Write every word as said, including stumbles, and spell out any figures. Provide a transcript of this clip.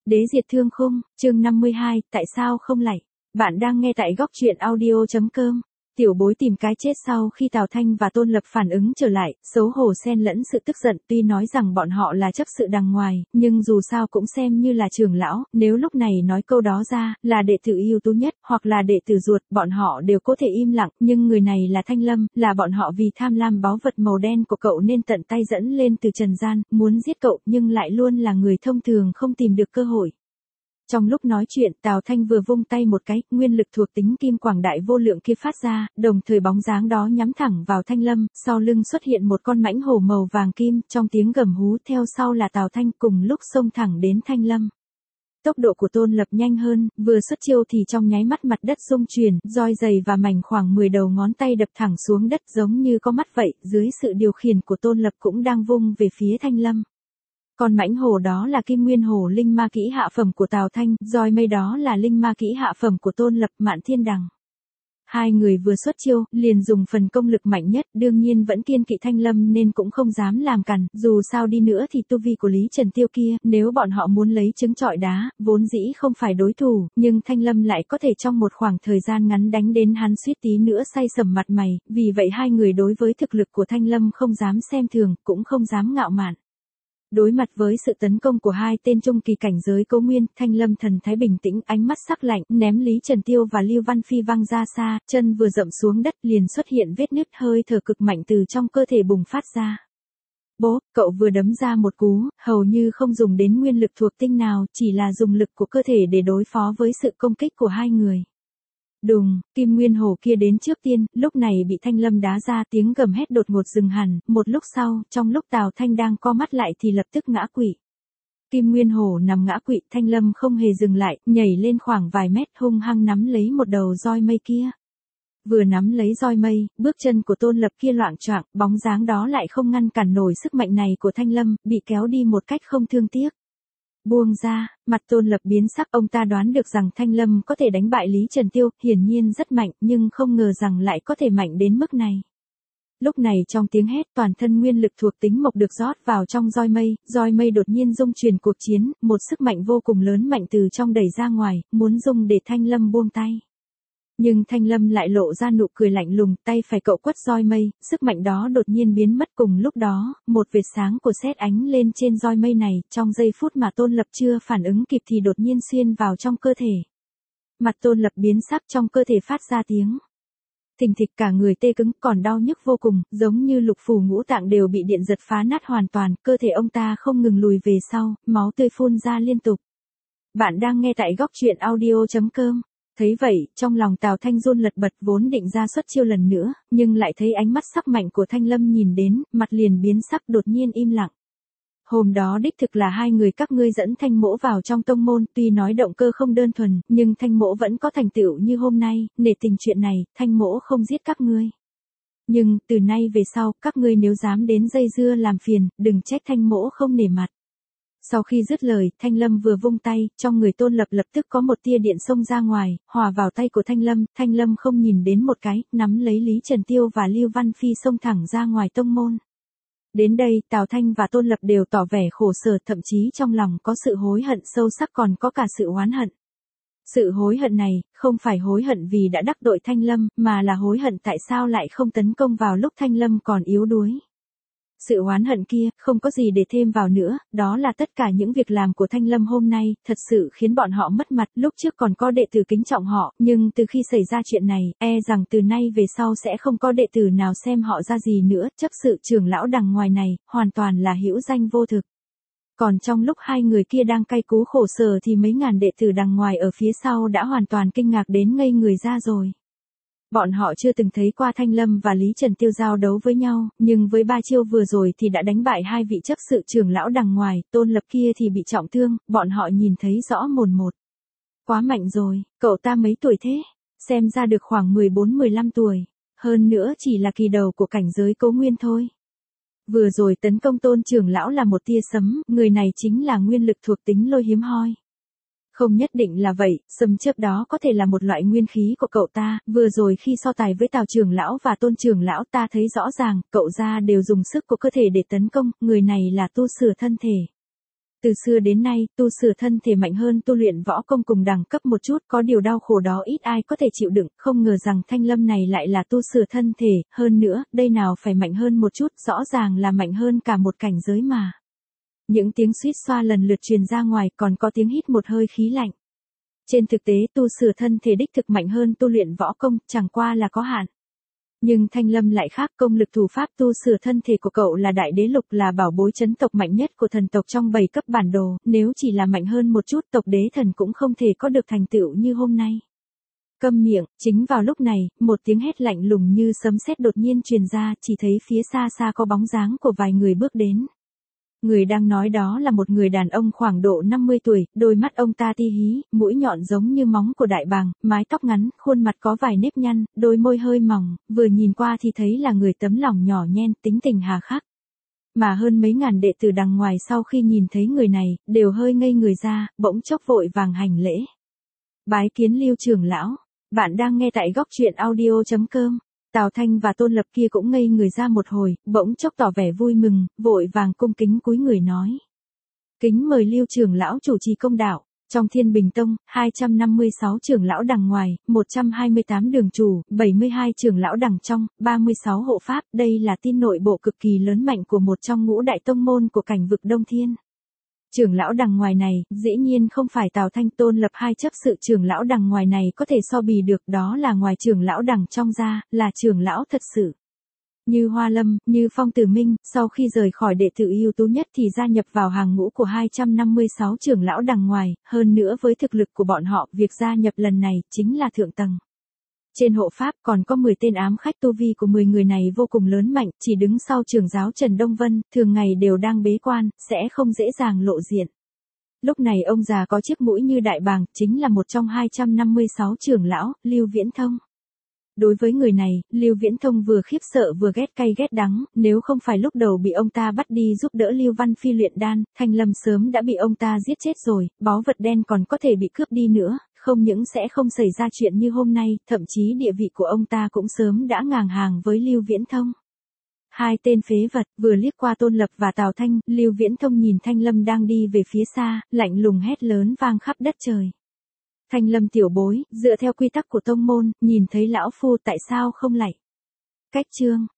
Đế diệt thương khung, chương năm mươi hai, tại sao không lạy? Bạn đang nghe tại góc truyện audio.com. Tiểu bối tìm cái chết sau khi Tào Thanh và Tôn Lập phản ứng trở lại, xấu hổ xen lẫn sự tức giận, tuy nói rằng bọn họ là chấp sự đằng ngoài, nhưng dù sao cũng xem như là trưởng lão, nếu lúc này nói câu đó ra, là đệ tử ưu tú nhất, hoặc là đệ tử ruột, bọn họ đều có thể im lặng, nhưng người này là Thanh Lâm, là bọn họ vì tham lam báu vật màu đen của cậu nên tận tay dẫn lên từ trần gian, muốn giết cậu, nhưng lại luôn là người thông thường không tìm được cơ hội. Trong lúc nói chuyện, Tào Thanh vừa vung tay một cái, nguyên lực thuộc tính kim quảng đại vô lượng kia phát ra, đồng thời bóng dáng đó nhắm thẳng vào Thanh Lâm, sau lưng xuất hiện một con mãnh hổ màu vàng kim, trong tiếng gầm hú theo sau là Tào Thanh cùng lúc xông thẳng đến Thanh Lâm. Tốc độ của Tôn Lập nhanh hơn, vừa xuất chiêu thì trong nháy mắt mặt đất rung chuyển, roi dày và mảnh khoảng mười đầu ngón tay đập thẳng xuống đất giống như có mắt vậy, dưới sự điều khiển của Tôn Lập cũng đang vung về phía Thanh Lâm. Còn mãnh hổ đó là Kim Nguyên Hổ linh ma kỹ hạ phẩm của Tào Thanh, roi mây đó là linh ma kỹ hạ phẩm của Tôn Lập, Mạn Thiên Đằng. Hai người vừa xuất chiêu, liền dùng phần công lực mạnh nhất, đương nhiên vẫn kiên kỵ Thanh Lâm nên cũng không dám làm cản, dù sao đi nữa thì tu vi của Lý Trần Tiêu kia, nếu bọn họ muốn lấy trứng trọi đá, vốn dĩ không phải đối thủ, nhưng Thanh Lâm lại có thể trong một khoảng thời gian ngắn đánh đến hắn suýt tí nữa say sầm mặt mày, vì vậy hai người đối với thực lực của Thanh Lâm không dám xem thường, cũng không dám ngạo mạn. Đối mặt với sự tấn công của hai tên trung kỳ cảnh giới Cố Nguyên, Thanh Lâm thần thái bình tĩnh, ánh mắt sắc lạnh, ném Lý Trần Tiêu và Lưu Văn Phi văng ra xa, chân vừa dậm xuống đất liền xuất hiện vết nứt, hơi thở cực mạnh từ trong cơ thể bùng phát ra. Bố, cậu vừa đấm ra một cú, hầu như không dùng đến nguyên lực thuộc tinh nào, chỉ là dùng lực của cơ thể để đối phó với sự công kích của hai người. Đùng, Kim Nguyên Hổ kia đến trước tiên, lúc này bị Thanh Lâm đá ra, tiếng gầm hét đột ngột dừng hẳn, một lúc sau, trong lúc Tào Thanh đang co mắt lại thì lập tức ngã quỵ. Kim Nguyên Hổ nằm ngã quỵ, Thanh Lâm không hề dừng lại, nhảy lên khoảng vài mét hung hăng nắm lấy một đầu roi mây kia. Vừa nắm lấy roi mây, bước chân của Tôn Lập kia loạng choạng, bóng dáng đó lại không ngăn cản nổi sức mạnh này của Thanh Lâm, bị kéo đi một cách không thương tiếc. Buông ra, mặt Tôn Lập biến sắc, ông ta đoán được rằng Thanh Lâm có thể đánh bại Lý Trần Tiêu, hiển nhiên rất mạnh, nhưng không ngờ rằng lại có thể mạnh đến mức này. Lúc này trong tiếng hét, toàn thân nguyên lực thuộc tính mộc được rót vào trong roi mây, roi mây đột nhiên rung chuyển cuộc chiến, một sức mạnh vô cùng lớn mạnh từ trong đẩy ra ngoài, muốn dùng để Thanh Lâm buông tay. Nhưng Thanh Lâm lại lộ ra nụ cười lạnh lùng, tay phải cậu quất roi mây, sức mạnh đó đột nhiên biến mất, cùng lúc đó, một vệt sáng của sét ánh lên trên roi mây này, trong giây phút mà Tôn Lập chưa phản ứng kịp thì đột nhiên xuyên vào trong cơ thể. Mặt Tôn Lập biến sắc, trong cơ thể phát ra tiếng thình thịch, cả người tê cứng, còn đau nhức vô cùng, giống như lục phủ ngũ tạng đều bị điện giật phá nát hoàn toàn, cơ thể ông ta không ngừng lùi về sau, máu tươi phun ra liên tục. Bạn đang nghe tại góc truyện audio.com. Thấy vậy, trong lòng Tào Thanh run lật bật, vốn định ra xuất chiêu lần nữa, nhưng lại thấy ánh mắt sắc mạnh của Thanh Lâm nhìn đến, mặt liền biến sắc, đột nhiên im lặng. Hôm đó đích thực là hai người các ngươi dẫn Thanh Mỗ vào trong tông môn, tuy nói động cơ không đơn thuần, nhưng Thanh Mỗ vẫn có thành tựu như hôm nay, nể tình chuyện này, Thanh Mỗ không giết các ngươi. Nhưng, từ nay về sau, các ngươi nếu dám đến dây dưa làm phiền, đừng trách Thanh Mỗ không nể mặt. Sau khi dứt lời, Thanh Lâm vừa vung tay, trong người Tôn Lập lập tức có một tia điện xông ra ngoài, hòa vào tay của Thanh Lâm, Thanh Lâm không nhìn đến một cái, nắm lấy Lý Trần Tiêu và Lưu Văn Phi xông thẳng ra ngoài tông môn. Đến đây, Tào Thanh và Tôn Lập đều tỏ vẻ khổ sở, thậm chí trong lòng có sự hối hận sâu sắc, còn có cả sự oán hận. Sự hối hận này, không phải hối hận vì đã đắc tội Thanh Lâm, mà là hối hận tại sao lại không tấn công vào lúc Thanh Lâm còn yếu đuối. Sự oán hận kia, không có gì để thêm vào nữa, đó là tất cả những việc làm của Thanh Lâm hôm nay, thật sự khiến bọn họ mất mặt, lúc trước còn có đệ tử kính trọng họ, nhưng từ khi xảy ra chuyện này, e rằng từ nay về sau sẽ không có đệ tử nào xem họ ra gì nữa, chấp sự trưởng lão đằng ngoài này, hoàn toàn là hữu danh vô thực. Còn trong lúc hai người kia đang cay cú khổ sở thì mấy ngàn đệ tử đằng ngoài ở phía sau đã hoàn toàn kinh ngạc đến ngây người ra rồi. Bọn họ chưa từng thấy qua Thanh Lâm và Lý Trần Tiêu giao đấu với nhau, nhưng với ba chiêu vừa rồi thì đã đánh bại hai vị chấp sự trưởng lão đằng ngoài, Tôn Lập kia thì bị trọng thương, bọn họ nhìn thấy rõ mồn một. Quá mạnh rồi, cậu ta mấy tuổi thế? Xem ra được khoảng mười bốn mười lăm tuổi, hơn nữa chỉ là kỳ đầu của cảnh giới Cố Nguyên thôi. Vừa rồi tấn công Tôn trưởng lão là một tia sấm, người này chính là nguyên lực thuộc tính lôi hiếm hoi. Không nhất định là vậy, sấm chớp đó có thể là một loại nguyên khí của cậu ta, vừa rồi khi so tài với Tào trưởng lão và Tôn trưởng lão ta thấy rõ ràng, cậu ra đều dùng sức của cơ thể để tấn công, người này là tu sửa thân thể. Từ xưa đến nay, tu sửa thân thể mạnh hơn tu luyện võ công cùng đẳng cấp một chút, có điều đau khổ đó ít ai có thể chịu đựng, không ngờ rằng Thanh Lâm này lại là tu sửa thân thể, hơn nữa, đây nào phải mạnh hơn một chút, rõ ràng là mạnh hơn cả một cảnh giới mà. Những tiếng suýt xoa lần lượt truyền ra ngoài, còn có tiếng hít một hơi khí lạnh. Trên thực tế, tu sửa thân thể đích thực mạnh hơn tu luyện võ công, chẳng qua là có hạn. Nhưng Thanh Lâm lại khác, công lực thủ pháp tu sửa thân thể của cậu là đại đế lục, là bảo bối chấn tộc mạnh nhất của thần tộc trong bảy cấp bản đồ, nếu chỉ là mạnh hơn một chút tộc đế thần cũng không thể có được thành tựu như hôm nay. Câm miệng, chính vào lúc này, một tiếng hét lạnh lùng như sấm sét đột nhiên truyền ra, chỉ thấy phía xa xa có bóng dáng của vài người bước đến. Người đang nói đó là một người đàn ông khoảng độ năm mươi tuổi, đôi mắt ông ta ti hí, mũi nhọn giống như móng của đại bàng, mái tóc ngắn, khuôn mặt có vài nếp nhăn, đôi môi hơi mỏng, vừa nhìn qua thì thấy là người tấm lòng nhỏ nhen, tính tình hà khắc. Mà hơn mấy ngàn đệ tử đằng ngoài sau khi nhìn thấy người này, đều hơi ngây người ra, bỗng chốc vội vàng hành lễ. Bái kiến Lưu trưởng lão, bạn đang nghe tại góc truyện audio chấm com. Tào Thanh và Tôn Lập kia cũng ngây người ra một hồi, bỗng chốc tỏ vẻ vui mừng, vội vàng cung kính cúi người nói. Kính mời Lưu trưởng lão chủ trì công đạo. Trong Thiên Bình Tông, hai trăm năm mươi sáu trưởng lão đằng ngoài, một trăm hai mươi tám đường chủ, bảy mươi hai trưởng lão đằng trong, ba mươi sáu hộ pháp, đây là tin nội bộ cực kỳ lớn mạnh của một trong ngũ đại tông môn của cảnh vực Đông Thiên. Trưởng lão đằng ngoài này, dĩ nhiên không phải Tào Thanh Tôn Lập hai chấp sự trưởng lão đằng ngoài này có thể so bì được, đó là ngoài trưởng lão đằng trong ra, là trưởng lão thật sự. Như Hoa Lâm, như Phong Tử Minh, sau khi rời khỏi đệ tử ưu tú nhất thì gia nhập vào hàng ngũ của hai trăm năm mươi sáu trưởng lão đằng ngoài, hơn nữa với thực lực của bọn họ, việc gia nhập lần này chính là thượng tầng. Trên hộ pháp còn có mười tên ám khách, tu vi của mười người này vô cùng lớn mạnh, chỉ đứng sau trưởng giáo Trần Đông Vân, thường ngày đều đang bế quan, sẽ không dễ dàng lộ diện. Lúc này ông già có chiếc mũi như đại bàng, chính là một trong hai trăm năm mươi sáu trưởng lão, Lưu Viễn Thông. Đối với người này, Lưu Viễn Thông vừa khiếp sợ vừa ghét cay ghét đắng, nếu không phải lúc đầu bị ông ta bắt đi giúp đỡ Lưu Văn Phi luyện đan, Thanh Lâm sớm đã bị ông ta giết chết rồi, báu vật đen còn có thể bị cướp đi nữa, không những sẽ không xảy ra chuyện như hôm nay, thậm chí địa vị của ông ta cũng sớm đã ngang hàng với Lưu Viễn Thông. Hai tên phế vật, vừa liếc qua Tôn Lập và Tào Thanh, Lưu Viễn Thông nhìn Thanh Lâm đang đi về phía xa, lạnh lùng hét lớn vang khắp đất trời. Thanh Lâm tiểu bối, dựa theo quy tắc của tông môn, nhìn thấy lão phu tại sao không lạy. Cách chương.